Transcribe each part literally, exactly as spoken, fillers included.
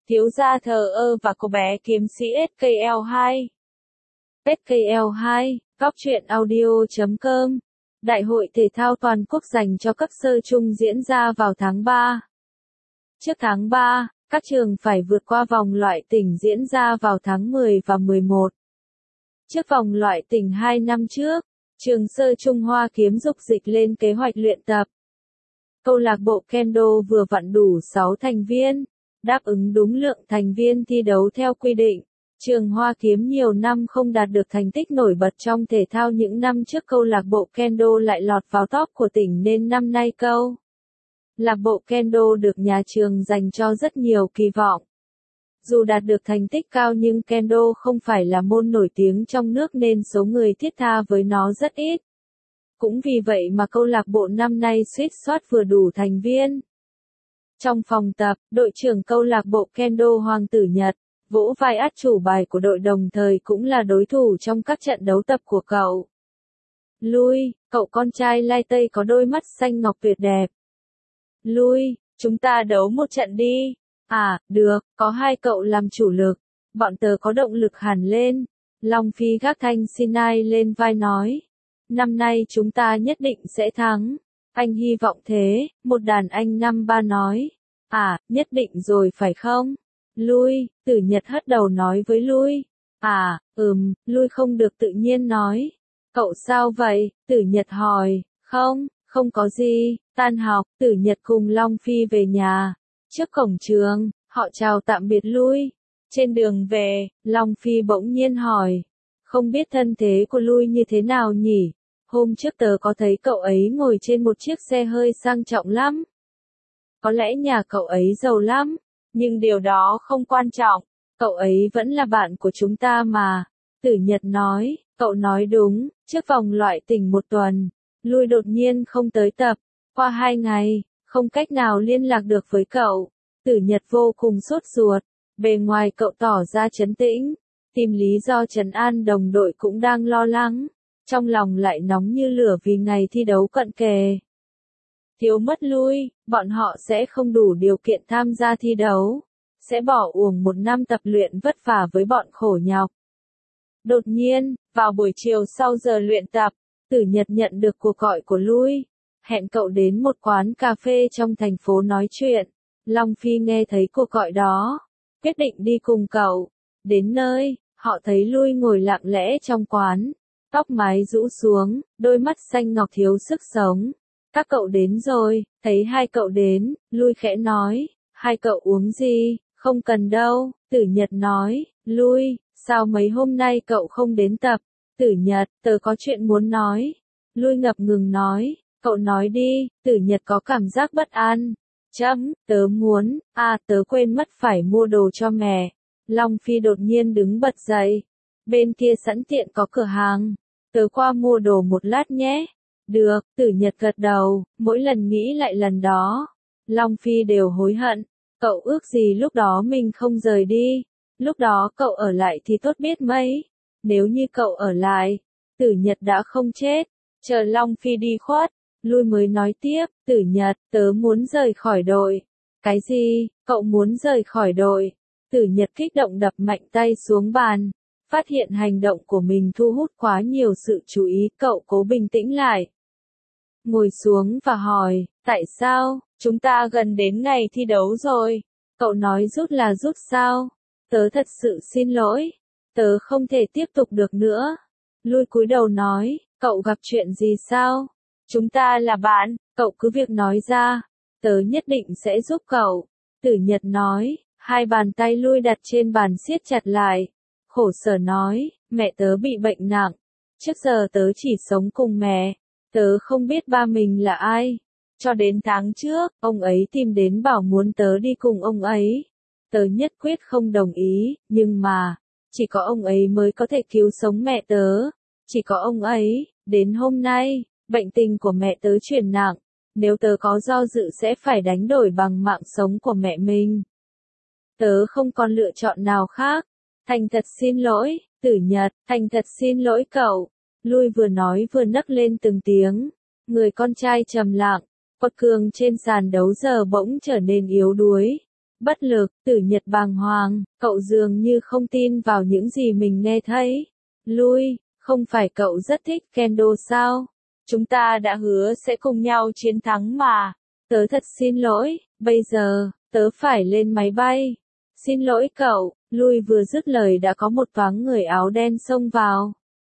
Thiếu gia thờ ơ và cô bé kiếm sĩ ét ca lờ hai. ét ca lờ hai, góc truyện audio chấm com. Đại hội thể thao toàn quốc dành cho cấp sơ trung diễn ra vào tháng ba. Trước tháng ba, các trường phải vượt qua vòng loại tỉnh diễn ra vào tháng mười và mười một. Trước vòng loại tỉnh hai năm trước, trường sơ trung Hoa Kiếm dục dịch lên kế hoạch luyện tập. Câu lạc bộ Kendo vừa vặn đủ sáu thành viên, đáp ứng đúng lượng thành viên thi đấu theo quy định. Trường Hoa Kiếm nhiều năm không đạt được thành tích nổi bật trong thể thao, những năm trước câu lạc bộ Kendo lại lọt vào top của tỉnh nên năm nay câu lạc bộ Kendo được nhà trường dành cho rất nhiều kỳ vọng. Dù đạt được thành tích cao nhưng Kendo không phải là môn nổi tiếng trong nước nên số người thiết tha với nó rất ít. Cũng vì vậy mà câu lạc bộ năm nay suýt soát vừa đủ thành viên. Trong phòng tập, đội trưởng câu lạc bộ Kendo Hoàng Tử Nhật vỗ vai át chủ bài của đội, đồng thời cũng là đối thủ trong các trận đấu tập của cậu. Lui, cậu con trai lai tây có đôi mắt xanh ngọc tuyệt đẹp. Lui, chúng ta đấu một trận đi. À, được, có hai cậu làm chủ lực. Bọn tớ có động lực hẳn lên. Long Phi gác thanh Sinai lên vai nói. Năm nay chúng ta nhất định sẽ thắng. Anh hy vọng thế, một đàn anh năm ba nói. À, nhất định rồi phải không? Lui, Tử Nhật hất đầu nói với Lui. À, ừm, Lui không được tự nhiên nói. Cậu sao vậy? Tử Nhật hỏi. Không, không có gì. Tan học, Tử Nhật cùng Long Phi về nhà. Trước cổng trường, họ chào tạm biệt Lui. Trên đường về, Long Phi bỗng nhiên hỏi. Không biết thân thế của Lui như thế nào nhỉ? Hôm trước tớ có thấy cậu ấy ngồi trên một chiếc xe hơi sang trọng lắm. Có lẽ nhà cậu ấy giàu lắm, nhưng điều đó không quan trọng. Cậu ấy vẫn là bạn của chúng ta mà. Tử Nhật nói, cậu nói đúng, trước vòng loại tỉnh một tuần, Lui đột nhiên không tới tập. Qua hai ngày, không cách nào liên lạc được với cậu. Tử Nhật vô cùng sốt ruột. Bề ngoài cậu tỏ ra trấn tĩnh, tìm lý do trấn an đồng đội cũng đang lo lắng. Trong lòng lại nóng như lửa vì ngày thi đấu cận kề. Thiếu mất Lui, bọn họ sẽ không đủ điều kiện tham gia thi đấu. Sẽ bỏ uổng một năm tập luyện vất vả với bọn khổ nhọc. Đột nhiên, vào buổi chiều sau giờ luyện tập, Tử Nhật nhận được cuộc gọi của Lui. Hẹn cậu đến một quán cà phê trong thành phố nói chuyện. Long Phi nghe thấy cuộc gọi đó, quyết định đi cùng cậu. Đến nơi, họ thấy Lui ngồi lặng lẽ trong quán. Tóc mái rũ xuống, đôi mắt xanh ngọc thiếu sức sống. Các cậu đến rồi, thấy hai cậu đến, Lui khẽ nói, hai cậu uống gì, không cần đâu. Tử Nhật nói, Lui, sao mấy hôm nay cậu không đến tập? Tử Nhật, tớ có chuyện muốn nói. Lui ngập ngừng nói, cậu nói đi. Tử Nhật có cảm giác bất an. Chấm, tớ muốn, à tớ quên mất phải mua đồ cho mẹ. Long Phi đột nhiên đứng bật dậy. Bên kia sẵn tiện có cửa hàng. Tớ qua mua đồ một lát nhé. Được, Tử Nhật gật đầu, mỗi lần nghĩ lại lần đó. Long Phi đều hối hận. Cậu ước gì lúc đó mình không rời đi. Lúc đó cậu ở lại thì tốt biết mấy. Nếu như cậu ở lại, Tử Nhật đã không chết. Chờ Long Phi đi khuất, Lui mới nói tiếp, Tử Nhật, tớ muốn rời khỏi đội. Cái gì, cậu muốn rời khỏi đội? Tử Nhật kích động đập mạnh tay xuống bàn. Phát hiện hành động của mình thu hút quá nhiều sự chú ý, cậu cố bình tĩnh lại. Ngồi xuống và hỏi, tại sao? Chúng ta gần đến ngày thi đấu rồi. Cậu nói rút là rút sao? Tớ thật sự xin lỗi. Tớ không thể tiếp tục được nữa. Lui cúi đầu nói, cậu gặp chuyện gì sao? Chúng ta là bạn, cậu cứ việc nói ra. Tớ nhất định sẽ giúp cậu. Tử Nhật nói, hai bàn tay Lui đặt trên bàn siết chặt lại. Khổ sở nói, mẹ tớ bị bệnh nặng. Trước giờ tớ chỉ sống cùng mẹ. Tớ không biết ba mình là ai. Cho đến tháng trước, ông ấy tìm đến bảo muốn tớ đi cùng ông ấy. Tớ nhất quyết không đồng ý, nhưng mà, chỉ có ông ấy mới có thể cứu sống mẹ tớ. Chỉ có ông ấy, đến hôm nay, bệnh tình của mẹ tớ chuyển nặng. Nếu tớ có do dự sẽ phải đánh đổi bằng mạng sống của mẹ mình. Tớ không còn lựa chọn nào khác. Thành thật xin lỗi, Tử Nhật, thành thật xin lỗi cậu. Lui vừa nói vừa nấc lên từng tiếng. Người con trai trầm lặng, quật cường trên sàn đấu giờ bỗng trở nên yếu đuối. Bất lực, Tử Nhật bàng hoàng, cậu dường như không tin vào những gì mình nghe thấy. Lui, không phải cậu rất thích Kendo sao? Chúng ta đã hứa sẽ cùng nhau chiến thắng mà. Tớ thật xin lỗi, bây giờ, tớ phải lên máy bay. Xin lỗi cậu, Lui vừa dứt lời đã có một toáng người áo đen xông vào.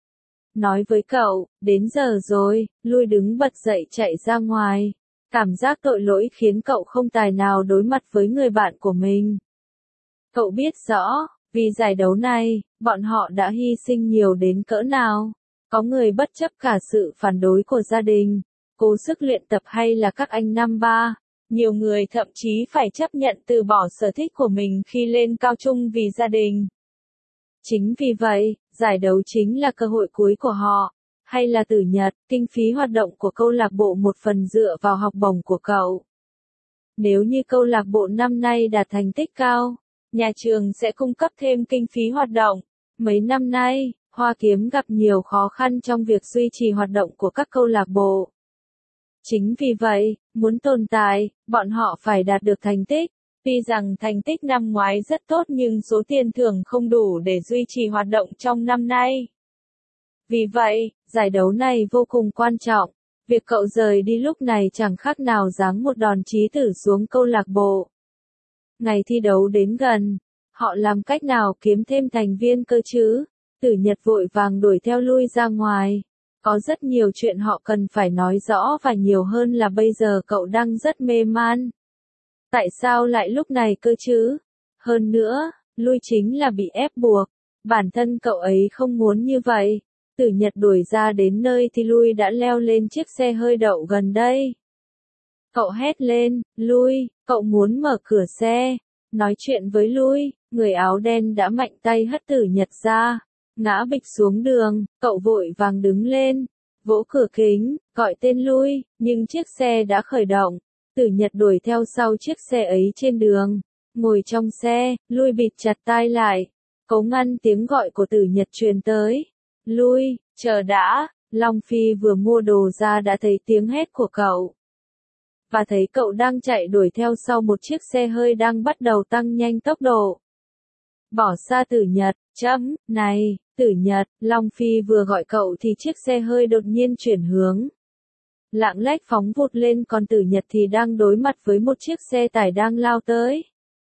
Nói với cậu, đến giờ rồi, Lui đứng bật dậy chạy ra ngoài. Cảm giác tội lỗi khiến cậu không tài nào đối mặt với người bạn của mình. Cậu biết rõ, vì giải đấu này, bọn họ đã hy sinh nhiều đến cỡ nào. Có người bất chấp cả sự phản đối của gia đình, cố sức luyện tập hay là các anh năm ba. Nhiều người thậm chí phải chấp nhận từ bỏ sở thích của mình khi lên cao trung vì gia đình. Chính vì vậy, giải đấu chính là cơ hội cuối của họ. Hay là Tử Nhật, kinh phí hoạt động của câu lạc bộ một phần dựa vào học bổng của cậu. Nếu như câu lạc bộ năm nay đạt thành tích cao, nhà trường sẽ cung cấp thêm kinh phí hoạt động. Mấy năm nay, Hoa Kiếm gặp nhiều khó khăn trong việc duy trì hoạt động của các câu lạc bộ. Chính vì vậy, muốn tồn tại, bọn họ phải đạt được thành tích. Tuy rằng thành tích năm ngoái rất tốt nhưng số tiền thưởng không đủ để duy trì hoạt động trong năm nay. Vì vậy, giải đấu này vô cùng quan trọng. Việc cậu rời đi lúc này chẳng khác nào giáng một đòn chí tử xuống câu lạc bộ. Ngày thi đấu đến gần, họ làm cách nào kiếm thêm thành viên cơ chứ? Tử Nhật vội vàng đuổi theo Lui ra ngoài. Có rất nhiều chuyện họ cần phải nói rõ và nhiều hơn là bây giờ cậu đang rất mê man. Tại sao lại lúc này cơ chứ? Hơn nữa, Lui chính là bị ép buộc. Bản thân cậu ấy không muốn như vậy. Tử Nhật đuổi ra đến nơi thì Lui đã leo lên chiếc xe hơi đậu gần đây. Cậu hét lên, Lui, cậu muốn mở cửa xe. Nói chuyện với Lui, người áo đen đã mạnh tay hất Tử Nhật ra. Ngã bịch xuống đường, cậu vội vàng đứng lên, vỗ cửa kính, gọi tên Lui, nhưng chiếc xe đã khởi động. Tử Nhật đuổi theo sau chiếc xe ấy trên đường. Ngồi trong xe, Lui bịt chặt tai lại. Cố ngăn tiếng gọi của Tử Nhật truyền tới. Lui, chờ đã, Long Phi vừa mua đồ ra đã thấy tiếng hét của cậu. Và thấy cậu đang chạy đuổi theo sau một chiếc xe hơi đang bắt đầu tăng nhanh tốc độ. Bỏ xa Tử Nhật, chấm, này, Tử Nhật, Long Phi vừa gọi cậu thì chiếc xe hơi đột nhiên chuyển hướng. Lạng lách phóng vụt lên còn Tử Nhật thì đang đối mặt với một chiếc xe tải đang lao tới.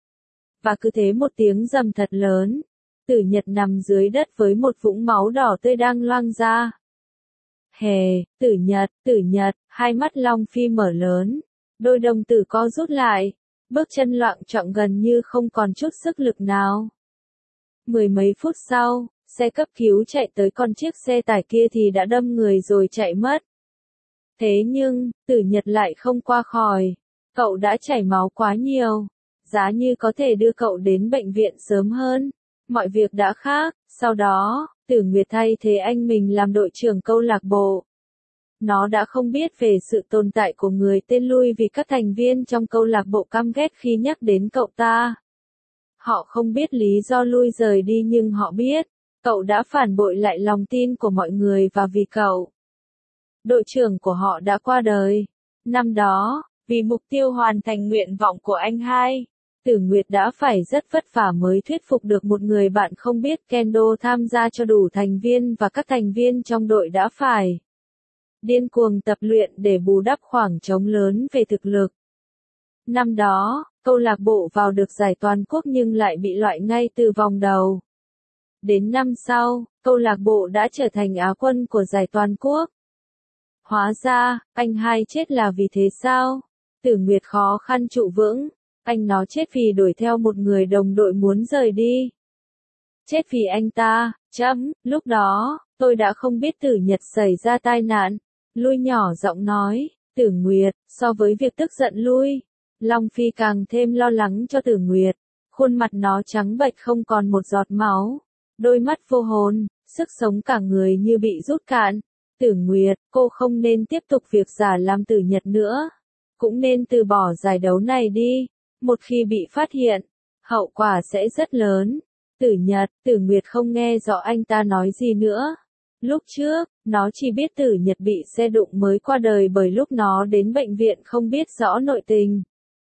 Và cứ thế một tiếng rầm thật lớn. Tử Nhật nằm dưới đất với một vũng máu đỏ tươi đang loang ra. Hề, Tử Nhật, Tử Nhật, hai mắt Long Phi mở lớn. Đôi đồng tử co rút lại. Bước chân loạng choạng gần như không còn chút sức lực nào. Mười mấy phút sau, xe cấp cứu chạy tới còn chiếc xe tải kia thì đã đâm người rồi chạy mất. Thế nhưng, Tử Nhật lại không qua khỏi. Cậu đã chảy máu quá nhiều. Giá như có thể đưa cậu đến bệnh viện sớm hơn. Mọi việc đã khác, sau đó, Tử Nguyệt thay thế anh mình làm đội trưởng câu lạc bộ. Nó đã không biết về sự tồn tại của người tên Lui vì các thành viên trong câu lạc bộ căm ghét khi nhắc đến cậu ta. Họ không biết lý do Lui rời đi nhưng họ biết, cậu đã phản bội lại lòng tin của mọi người và vì cậu. Đội trưởng của họ đã qua đời. Năm đó, vì mục tiêu hoàn thành nguyện vọng của anh hai. Tử Nguyệt đã phải rất vất vả mới thuyết phục được một người bạn không biết Kendo tham gia cho đủ thành viên và các thành viên trong đội đã phải điên cuồng tập luyện để bù đắp khoảng trống lớn về thực lực. Năm đó, câu lạc bộ vào được giải toàn quốc nhưng lại bị loại ngay từ vòng đầu. Đến năm sau, câu lạc bộ đã trở thành Á quân của giải toàn quốc. Hóa ra, anh hai chết là vì thế sao? Tử Nguyệt khó khăn trụ vững. Anh nó chết vì đuổi theo một người đồng đội muốn rời đi. Chết vì anh ta, chấm, lúc đó, tôi đã không biết Tử Nhật xảy ra tai nạn. Lui nhỏ giọng nói, Tử Nguyệt, so với việc tức giận Lui, Long Phi càng thêm lo lắng cho Tử Nguyệt. Khuôn mặt nó trắng bệch không còn một giọt máu. Đôi mắt vô hồn, sức sống cả người như bị rút cạn. Tử Nguyệt, cô không nên tiếp tục việc giả làm Tử Nhật nữa. Cũng nên từ bỏ giải đấu này đi. Một khi bị phát hiện, hậu quả sẽ rất lớn. Tử Nhật, Tử Nguyệt không nghe rõ anh ta nói gì nữa. Lúc trước, nó chỉ biết Tử Nhật bị xe đụng mới qua đời bởi lúc nó đến bệnh viện không biết rõ nội tình.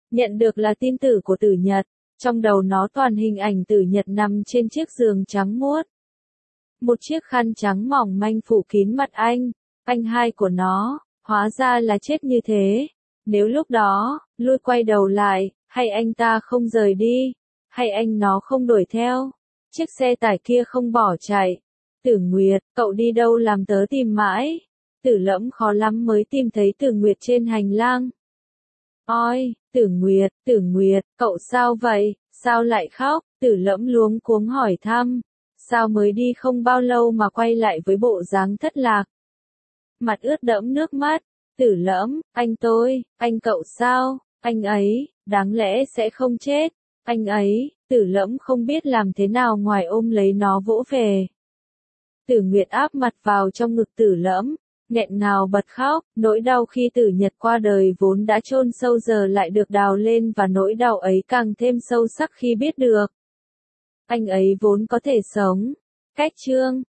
Nhận được là tin tử của Tử Nhật, trong đầu nó toàn hình ảnh Tử Nhật nằm trên chiếc giường trắng muốt. Một chiếc khăn trắng mỏng manh phủ kín mặt anh, anh hai của nó, hóa ra là chết như thế. Nếu lúc đó, lui quay đầu lại, hay anh ta không rời đi, hay anh nó không đuổi theo, chiếc xe tải kia không bỏ chạy. Tử Nguyệt, cậu đi đâu làm tớ tìm mãi? Tử Lẫm khó lắm mới tìm thấy Tử Nguyệt trên hành lang. Ôi, Tử Nguyệt, Tử Nguyệt, cậu sao vậy, sao lại khóc? Tử Lẫm luống cuống hỏi thăm. Sao mới đi không bao lâu mà quay lại với bộ dáng thất lạc? Mặt ướt đẫm nước mắt. Tử Lẫm, anh tôi, anh cậu sao? Anh ấy, đáng lẽ sẽ không chết. Anh ấy, Tử Lẫm không biết làm thế nào ngoài ôm lấy nó vỗ về. Tử Nguyệt áp mặt vào trong ngực Tử Lẫm, nghẹn ngào bật khóc, nỗi đau khi Tử Nhật qua đời vốn đã chôn sâu giờ lại được đào lên và nỗi đau ấy càng thêm sâu sắc khi biết được. Anh ấy vốn có thể sống. Cách chương